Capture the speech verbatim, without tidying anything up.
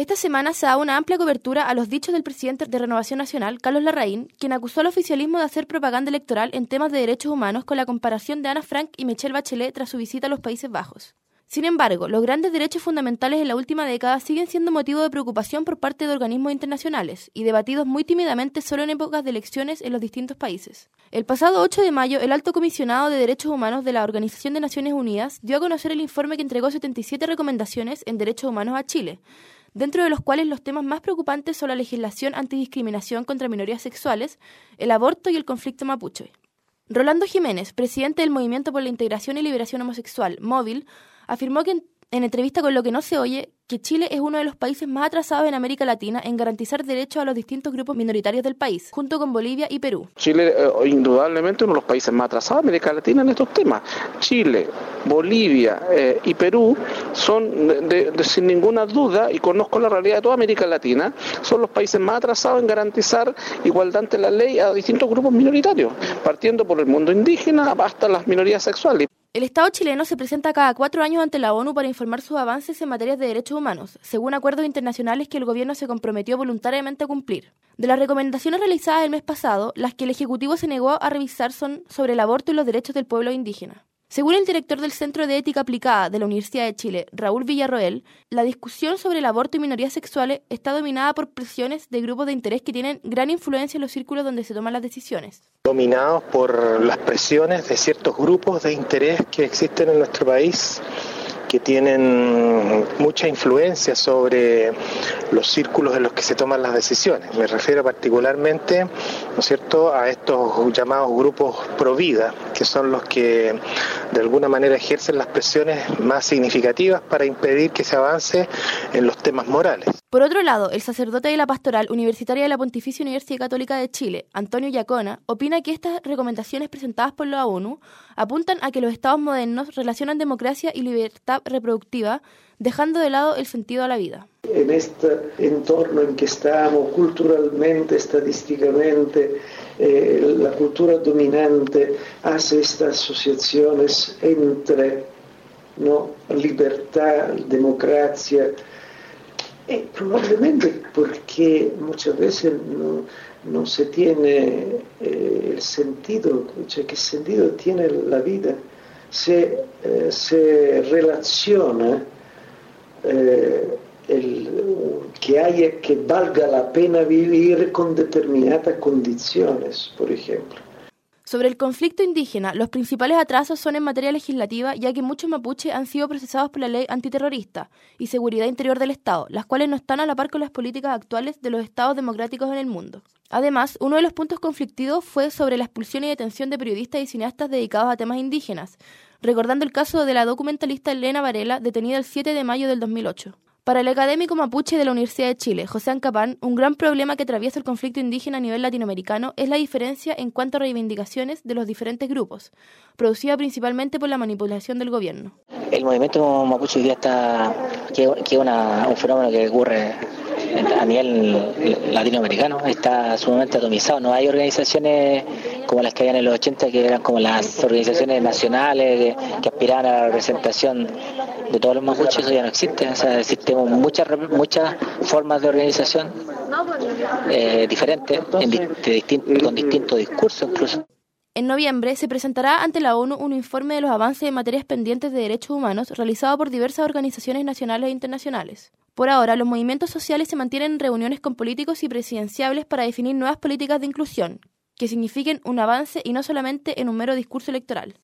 Esta semana se da una amplia cobertura a los dichos del presidente de Renovación Nacional, Carlos Larraín, quien acusó al oficialismo de hacer propaganda electoral en temas de derechos humanos con la comparación de Ana Frank y Michelle Bachelet tras su visita a los Países Bajos. Sin embargo, los grandes derechos fundamentales en la última década siguen siendo motivo de preocupación por parte de organismos internacionales y debatidos muy tímidamente solo en épocas de elecciones en los distintos países. El pasado ocho de mayo, el Alto Comisionado de Derechos Humanos de la Organización de Naciones Unidas dio a conocer el informe que entregó setenta y siete recomendaciones en derechos humanos a Chile, dentro de los cuales los temas más preocupantes son la legislación antidiscriminación contra minorías sexuales, el aborto y el conflicto mapuche. Rolando Jiménez, presidente del Movimiento por la Integración y Liberación Homosexual, Móvil, afirmó que en, en entrevista con Lo que no se oye, que Chile es uno de los países más atrasados en América Latina en garantizar derechos a los distintos grupos minoritarios del país, junto con Bolivia y Perú. Chile eh, indudablemente uno de los países más atrasados de América Latina en estos temas. Chile, Bolivia eh, y Perú son, de, de, sin ninguna duda, y conozco la realidad de toda América Latina, son los países más atrasados en garantizar igualdad ante la ley a distintos grupos minoritarios, partiendo por el mundo indígena hasta las minorías sexuales. El Estado chileno se presenta cada cuatro años ante la ONU para informar sus avances en materias de derechos humanos, según acuerdos internacionales que el gobierno se comprometió voluntariamente a cumplir. De las recomendaciones realizadas el mes pasado, las que el Ejecutivo se negó a revisar son sobre el aborto y los derechos del pueblo indígena. Según el director del Centro de Ética Aplicada de la Universidad de Chile, Raúl Villarroel, la discusión sobre el aborto y minorías sexuales está dominada por presiones de grupos de interés que tienen gran influencia en los círculos donde se toman las decisiones. Dominados por las presiones de ciertos grupos de interés que existen en nuestro país, que tienen mucha influencia sobre los círculos en los que se toman las decisiones. Me refiero particularmente, ¿no es cierto?, a estos llamados grupos pro vida, que son los que de alguna manera ejercen las presiones más significativas para impedir que se avance en los temas morales. Por otro lado, el sacerdote de la Pastoral Universitaria de la Pontificia Universidad Católica de Chile, Antonio Yacona, opina que estas recomendaciones presentadas por la ONU apuntan a que los estados modernos relacionan democracia y libertad reproductiva, dejando de lado el sentido a la vida. En este entorno en que estamos culturalmente, estadísticamente, eh, la cultura dominante hace estas asociaciones entre, ¿no?, libertad, democracia. Eh, probablemente porque muchas veces no, no se tiene eh, el sentido, cioè qué sentido tiene la vida, se, eh, se relaciona eh, el, que haya que valga la pena vivir con determinadas condiciones, por ejemplo. Sobre el conflicto indígena, los principales atrasos son en materia legislativa, ya que muchos mapuches han sido procesados por la ley antiterrorista y seguridad interior del Estado, las cuales no están a la par con las políticas actuales de los estados democráticos en el mundo. Además, uno de los puntos conflictivos fue sobre la expulsión y detención de periodistas y cineastas dedicados a temas indígenas, recordando el caso de la documentalista Elena Varela, detenida el siete de mayo del dos mil ocho. Para el académico mapuche de la Universidad de Chile, José Ancapán, un gran problema que atraviesa el conflicto indígena a nivel latinoamericano es la diferencia en cuanto a reivindicaciones de los diferentes grupos, producida principalmente por la manipulación del gobierno. El movimiento mapuche hoy día está, que es un fenómeno que ocurre a nivel latinoamericano, está sumamente atomizado. No hay organizaciones como las que había en los ochenta, que eran como las organizaciones nacionales que, que aspiraban a la representación de todos los mapuches. Eso ya no existe. O sea, existen muchas muchas formas de organización eh, diferentes, en, de distin- con distintos discursos incluso. En noviembre se presentará ante la ONU un informe de los avances en materias pendientes de derechos humanos realizado por diversas organizaciones nacionales e internacionales. Por ahora, los movimientos sociales se mantienen en reuniones con políticos y presidenciables para definir nuevas políticas de inclusión, que signifiquen un avance y no solamente en un mero discurso electoral.